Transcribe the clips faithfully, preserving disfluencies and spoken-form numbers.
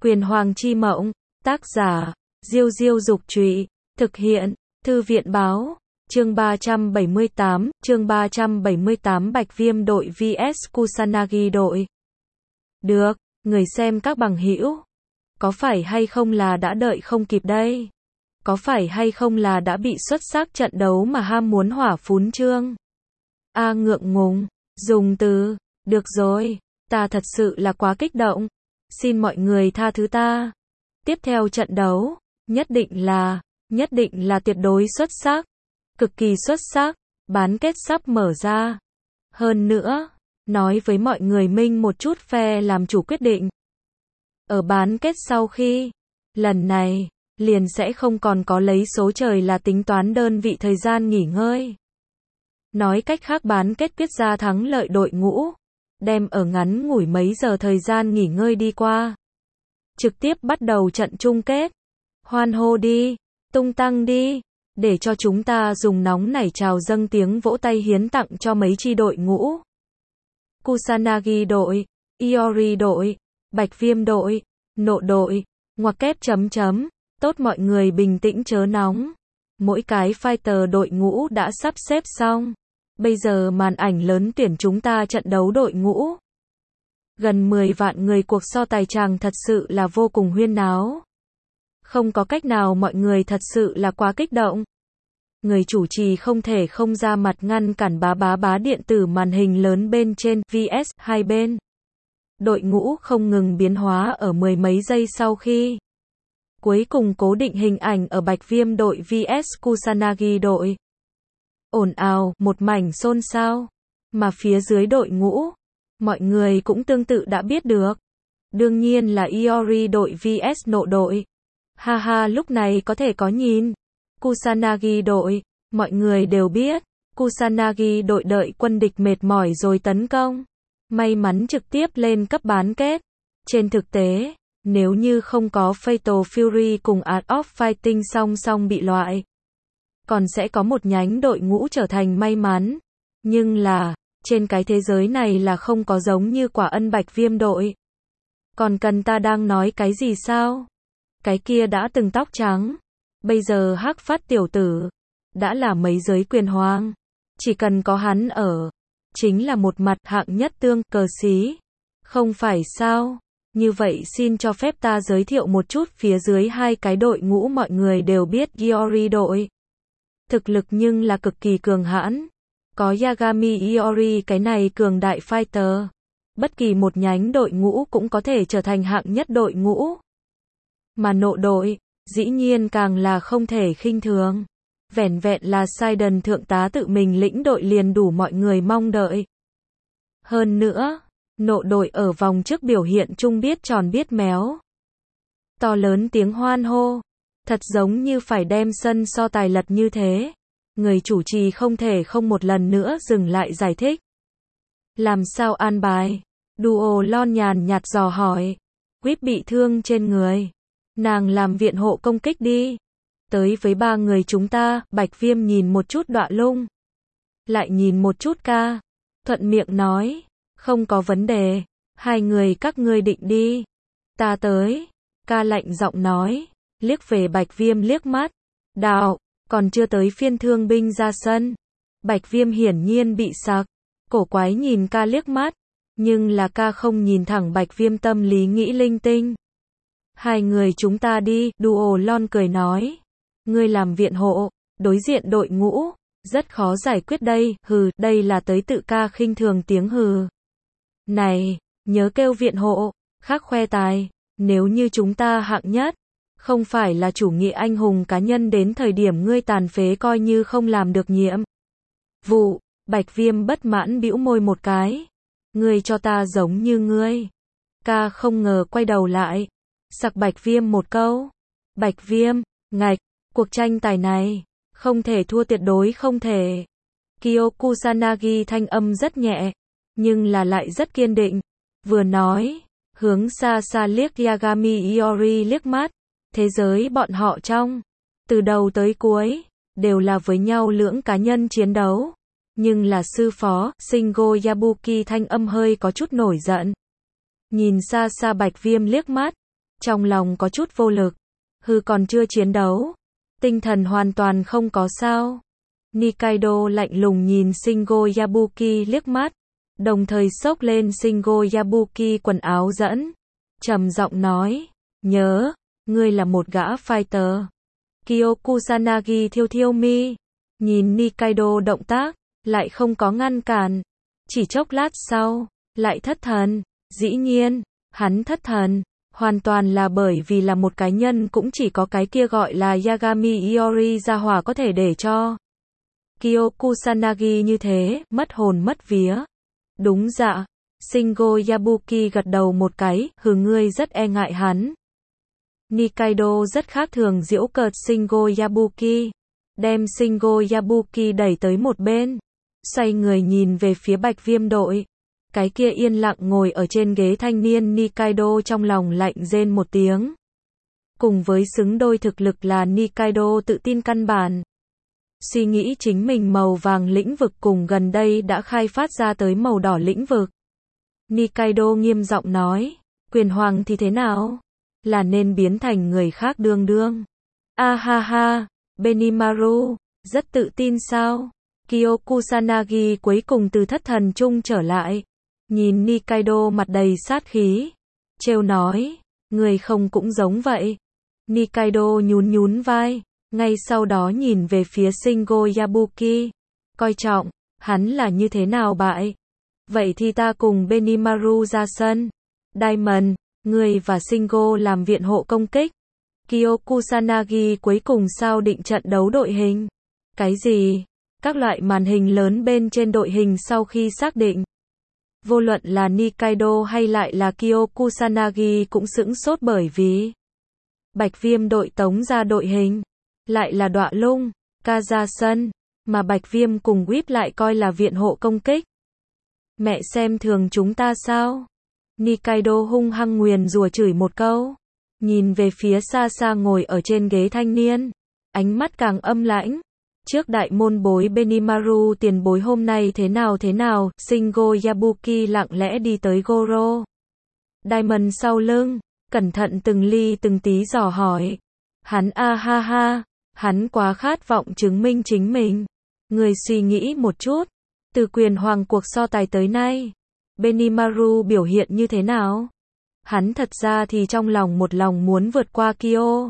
Quyền Hoàng chi mộng, tác giả, Diêu Diêu Dục Trụy, thực hiện, Thư viện Báo, chương ba trăm bảy mươi tám, chương ba trăm bảy mươi tám Bạch Viêm đội vs Kusanagi đội. Được, người xem các bằng hữu, có phải hay không là đã đợi không kịp đây? Có phải hay không là đã bị xuất sắc trận đấu mà ham muốn hỏa phún trương? A ngượng ngùng, dùng từ, được rồi, ta thật sự là quá kích động. Xin mọi người tha thứ ta. Tiếp theo trận đấu, nhất định là, nhất định là tuyệt đối xuất sắc. Cực kỳ xuất sắc, bán kết sắp mở ra. Hơn nữa, nói với mọi người minh một chút phe làm chủ quyết định. Ở bán kết sau khi, lần này, liền sẽ không còn có lấy số trời là tính toán đơn vị thời gian nghỉ ngơi. Nói cách khác bán kết quyết ra thắng lợi đội ngũ, đem ở ngắn ngủi mấy giờ thời gian nghỉ ngơi đi qua. Trực tiếp bắt đầu trận chung kết. Hoan hô đi, tung tăng đi, để cho chúng ta dùng nóng nảy trào dâng tiếng vỗ tay hiến tặng cho mấy chi đội ngũ. Kusanagi đội, Iori đội, Bạch Viêm đội, Nộ đội, ngoặc kép chấm chấm, tốt mọi người bình tĩnh chớ nóng. Mỗi cái fighter đội ngũ đã sắp xếp xong. Bây giờ màn ảnh lớn tuyển chúng ta trận đấu đội ngũ. Gần mười vạn người cuộc so tài chàng thật sự là vô cùng huyên náo. Không có cách nào mọi người thật sự là quá kích động. Người chủ trì không thể không ra mặt ngăn cản bá bá bá điện tử màn hình lớn bên trên vs hai bên. Đội ngũ không ngừng biến hóa ở mười mấy giây sau khi. Cuối cùng cố định hình ảnh ở Bạch Viêm đội vs Kusanagi đội. Ồn ào, một mảnh xôn xao. Mà phía dưới đội ngũ, mọi người cũng tương tự đã biết được. Đương nhiên là Iori đội vs Nộ đội. Ha ha, lúc này có thể có nhìn. Kusanagi đội, mọi người đều biết. Kusanagi đội đợi quân địch mệt mỏi rồi tấn công. May mắn trực tiếp lên cấp bán kết. Trên thực tế, nếu như không có Fatal Fury cùng Art of Fighting song song bị loại, còn sẽ có một nhánh đội ngũ trở thành may mắn. Nhưng là, trên cái thế giới này là không có giống như Quả Ân Bạch Viêm đội. Còn cần ta đang nói cái gì sao? Cái kia đã từng tóc trắng, bây giờ hắc phát tiểu tử, đã là mấy giới quyền hoàng. Chỉ cần có hắn ở, chính là một mặt hạng nhất tương cờ xí. Không phải sao? Như vậy xin cho phép ta giới thiệu một chút phía dưới hai cái đội ngũ mọi người đều biết Iori đội. Thực lực nhưng là cực kỳ cường hãn. Có Yagami Iori cái này cường đại fighter. Bất kỳ một nhánh đội ngũ cũng có thể trở thành hạng nhất đội ngũ. Mà Nộ đội, dĩ nhiên càng là không thể khinh thường. Vẻn vẹn là Sidon thượng tá tự mình lĩnh đội liền đủ mọi người mong đợi. Hơn nữa, Nộ đội ở vòng trước biểu hiện chung biết tròn biết méo. To lớn tiếng hoan hô. Thật giống như phải đem sân so tài lật như thế. Người chủ trì không thể không một lần nữa dừng lại giải thích. Làm sao an bài? Duo Lon nhàn nhạt dò hỏi. Quýp bị thương trên người. Nàng làm viện hộ công kích đi. Tới với ba người chúng ta, Bạch Viêm nhìn một chút Đọa Lung. Lại nhìn một chút ca. Thuận miệng nói. Không có vấn đề. Hai người các ngươi định đi. Ta tới. Ca lạnh giọng nói. Liếc về Bạch Viêm liếc mắt. Đạo, còn chưa tới phiên thương binh ra sân. Bạch Viêm hiển nhiên bị sặc. Cổ quái nhìn ca liếc mắt. Nhưng là ca không nhìn thẳng Bạch Viêm tâm lý nghĩ linh tinh. Hai người chúng ta đi, Duo Lon cười nói. Ngươi làm viện hộ, đối diện đội ngũ. Rất khó giải quyết đây, hừ, đây là tới tự ca khinh thường tiếng hừ. Này, nhớ kêu viện hộ, khác khoe tài. Nếu như chúng ta hạng nhất. Không phải là chủ nghĩa anh hùng cá nhân đến thời điểm ngươi tàn phế coi như không làm được nhiệm vụ. Bạch Viêm bất mãn bĩu môi một cái. Ngươi cho ta giống như ngươi. Ca không ngờ quay đầu lại. Sặc Bạch Viêm một câu. Bạch Viêm, ngạch, cuộc tranh tài này, không thể thua tuyệt đối không thể. Kyo Kusanagi thanh âm rất nhẹ, nhưng là lại rất kiên định. Vừa nói, hướng xa xa liếc Yagami Iori liếc mắt. Thế giới bọn họ trong, từ đầu tới cuối, đều là với nhau lưỡng cá nhân chiến đấu. Nhưng là sư phó, Shingo Yabuki thanh âm hơi có chút nổi giận. Nhìn xa xa Bạch Viêm liếc mắt, trong lòng có chút vô lực. Hừ, còn chưa chiến đấu, tinh thần hoàn toàn không có sao. Nikaido lạnh lùng nhìn Shingo Yabuki liếc mắt, đồng thời xốc lên Shingo Yabuki quần áo dẫn, trầm giọng nói, nhớ, ngươi là một gã fighter. Kyo Kusanagi thiêu thiêu mi, nhìn Nikaido động tác, lại không có ngăn cản. Chỉ chốc lát sau, lại thất thần. Dĩ nhiên, hắn thất thần, hoàn toàn là bởi vì là một cái nhân cũng chỉ có cái kia gọi là Yagami Iori gia hỏa có thể để cho Kyo Kusanagi như thế, mất hồn mất vía. Đúng dạ. Shingo Yabuki gật đầu một cái, hừ, ngươi rất e ngại hắn. Nikaido rất khác thường giễu cợt Shingo Yabuki, đem Shingo Yabuki đẩy tới một bên, xoay người nhìn về phía Bạch Viêm đội. Cái kia yên lặng ngồi ở trên ghế thanh niên Nikaido trong lòng lạnh rên một tiếng. Cùng với xứng đôi thực lực là Nikaido tự tin căn bản. Suy nghĩ chính mình màu vàng lĩnh vực cùng gần đây đã khai phát ra tới màu đỏ lĩnh vực. Nikaido nghiêm giọng nói, quyền hoàng thì thế nào? Là nên biến thành người khác đương đương. A ha ha, Benimaru, rất tự tin sao? Kyo Kusanagi cuối cùng từ thất thần chung trở lại. Nhìn Nikaido mặt đầy sát khí. Trêu nói, người không cũng giống vậy. Nikaido nhún nhún vai. Ngay sau đó nhìn về phía Shingo Yabuki. Coi trọng, hắn là như thế nào bại? Vậy thì ta cùng Benimaru ra sân. Diamond, người và Shingo làm viện hộ công kích. Kyo Kusanagi cuối cùng sao định trận đấu đội hình. Cái gì? Các loại màn hình lớn bên trên đội hình sau khi xác định. Vô luận là Nikaido hay lại là Kyo Kusanagi cũng sững sốt bởi vì Bạch Viêm đội tống ra đội hình. Lại là Đọa Lung, Ca ra sân, mà Bạch Viêm cùng Whip lại coi là viện hộ công kích. Mẹ xem thường chúng ta sao? Nikaido hung hăng nguyền rủa chửi một câu. Nhìn về phía xa xa ngồi ở trên ghế thanh niên. Ánh mắt càng âm lãnh. Trước đại môn bối Benimaru tiền bối hôm nay thế nào thế nào, Shingo Yabuki lặng lẽ đi tới Goro Diamond sau lưng, cẩn thận từng ly từng tí dò hỏi. Hắn a ha ha, hắn quá khát vọng chứng minh chính mình. Người suy nghĩ một chút, từ quyền hoàng cuộc so tài tới nay, Benimaru biểu hiện như thế nào? Hắn thật ra thì trong lòng một lòng muốn vượt qua Kyo.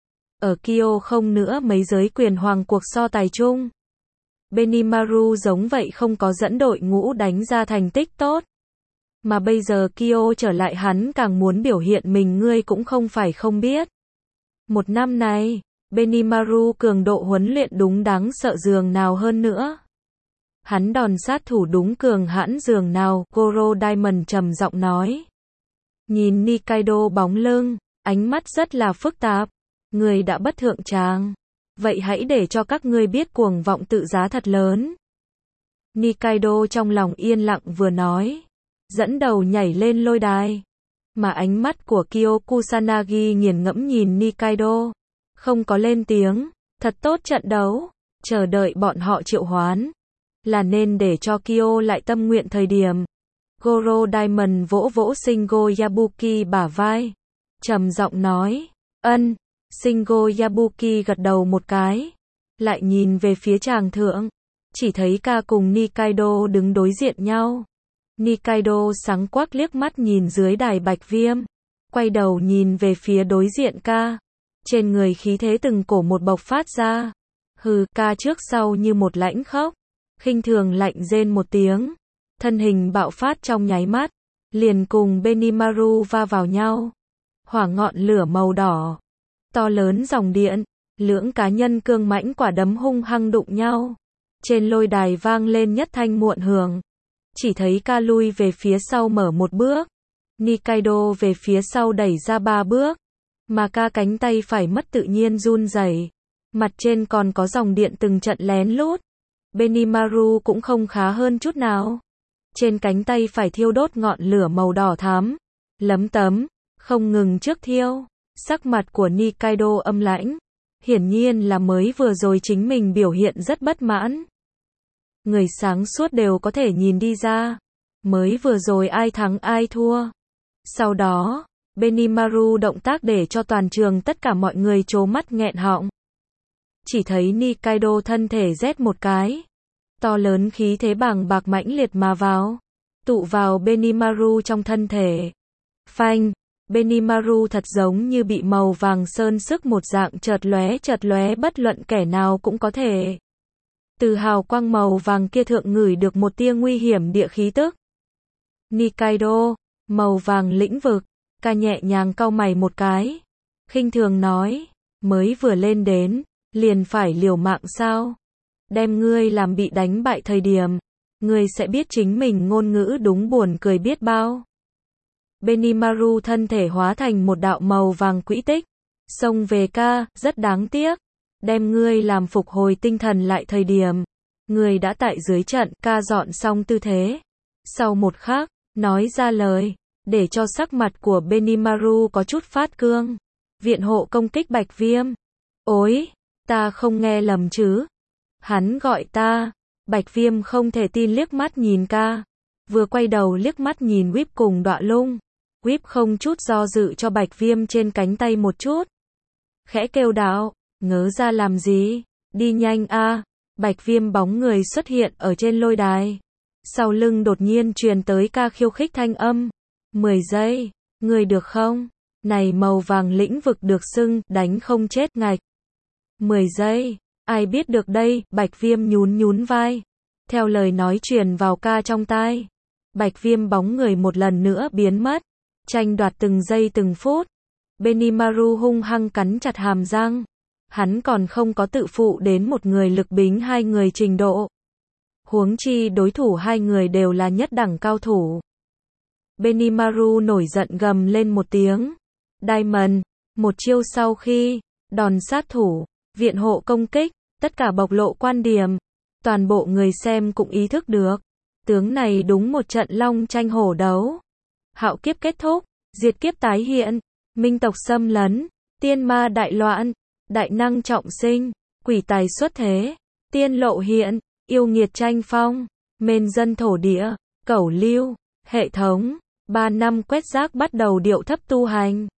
Ở Kyo không nữa mấy giới quyền hoàng cuộc so tài chung. Benimaru giống vậy không có dẫn đội ngũ đánh ra thành tích tốt. Mà bây giờ Kyo trở lại hắn càng muốn biểu hiện mình, ngươi cũng không phải không biết. Một năm này, Benimaru cường độ huấn luyện đúng đáng sợ giường nào hơn nữa. Hắn đòn sát thủ đúng cường hãn giường nào, Goro Diamond trầm giọng nói. Nhìn Nikaido bóng lưng, ánh mắt rất là phức tạp. Người đã bất thượng tràng. Vậy hãy để cho các ngươi biết cuồng vọng tự giá thật lớn. Nikaido trong lòng yên lặng vừa nói. Dẫn đầu nhảy lên lôi đài. Mà ánh mắt của Kyo Kusanagi nghiền ngẫm nhìn Nikaido. Không có lên tiếng. Thật tốt trận đấu. Chờ đợi bọn họ triệu hoán. Là nên để cho Kyo lại tâm nguyện thời điểm. Goro Diamond vỗ vỗ Shingo Yabuki bả vai. Trầm giọng nói. Ân. Shingo Yabuki gật đầu một cái. Lại nhìn về phía tràng thượng. Chỉ thấy ca cùng Nikaido đứng đối diện nhau. Nikaido sáng quắc liếc mắt nhìn dưới đài Bạch Viêm. Quay đầu nhìn về phía đối diện ca. Trên người khí thế từng cổ một bộc phát ra. Hừ, ca trước sau như một lãnh khốc. Khinh thường lạnh rên một tiếng. Thân hình bạo phát trong nháy mắt. Liền cùng Benimaru va vào nhau. Hỏa ngọn lửa màu đỏ. To lớn dòng điện. Lưỡng cá nhân cương mãnh quả đấm hung hăng đụng nhau. Trên lôi đài vang lên nhất thanh muộn hưởng. Chỉ thấy ca lui về phía sau mở một bước. Nikaido về phía sau đẩy ra ba bước. Mà ca cánh tay phải mất tự nhiên run rẩy. Mặt trên còn có dòng điện từng trận lén lút. Benimaru cũng không khá hơn chút nào. Trên cánh tay phải thiêu đốt ngọn lửa màu đỏ thắm. Lấm tấm. Không ngừng trước thiêu. Sắc mặt của Nikaido âm lãnh. Hiển nhiên là mới vừa rồi chính mình biểu hiện rất bất mãn. Người sáng suốt đều có thể nhìn đi ra. Mới vừa rồi ai thắng ai thua. Sau đó, Benimaru động tác để cho toàn trường tất cả mọi người trố mắt nghẹn họng. Chỉ thấy Nikaido thân thể rét một cái. To lớn khí thế bàng bạc mãnh liệt mà vào. Tụ vào Benimaru trong thân thể. Phanh, Benimaru thật giống như bị màu vàng sơn sức một dạng chợt lóe chợt lóe bất luận kẻ nào cũng có thể. Từ hào quang màu vàng kia thượng ngửi được một tia nguy hiểm địa khí tức. Nikaido, màu vàng lĩnh vực, ca nhẹ nhàng cau mày một cái. Khinh thường nói, mới vừa lên đến, liền phải liều mạng sao? Đem ngươi làm bị đánh bại thời điểm, ngươi sẽ biết chính mình ngôn ngữ đúng buồn cười biết bao. Benimaru thân thể hóa thành một đạo màu vàng quỹ tích, xông về ca, rất đáng tiếc. Đem ngươi làm phục hồi tinh thần lại thời điểm, ngươi đã tại dưới trận, ca dọn xong tư thế. Sau một khắc, nói ra lời, để cho sắc mặt của Benimaru có chút phát cương. Viện hộ công kích Bạch Viêm. Ối, ta không nghe lầm chứ? Hắn gọi ta. Bạch Viêm không thể tin liếc mắt nhìn ca. Vừa quay đầu liếc mắt nhìn Whip cùng Đọa Lung. Whip không chút do dự cho Bạch Viêm trên cánh tay một chút. Khẽ kêu đạo, ngớ ra làm gì? Đi nhanh a. Bạch Viêm bóng người xuất hiện ở trên lôi đài. Sau lưng đột nhiên truyền tới ca khiêu khích thanh âm. mười giây, người được không? Này màu vàng lĩnh vực được xưng, đánh không chết ngạch. mười giây, ai biết được đây, Bạch Viêm nhún nhún vai. Theo lời nói truyền vào ca trong tai. Bạch Viêm bóng người một lần nữa biến mất. Tranh đoạt từng giây từng phút. Benimaru hung hăng cắn chặt hàm răng. Hắn còn không có tự phụ đến một người lực bính hai người trình độ. Huống chi đối thủ hai người đều là nhất đẳng cao thủ. Benimaru nổi giận gầm lên một tiếng. Diamond, một chiêu sau khi, đòn sát thủ, viện hộ công kích, tất cả bộc lộ quan điểm. Toàn bộ người xem cũng ý thức được. Tướng này đúng một trận long tranh hổ đấu. Hạo kiếp kết thúc, diệt kiếp tái hiện, minh tộc xâm lấn, tiên ma đại loạn, đại năng trọng sinh, quỷ tài xuất thế, tiên lộ hiện, yêu nghiệt tranh phong, mên dân thổ địa, cẩu lưu, hệ thống, ba năm quét rác bắt đầu điệu thấp tu hành.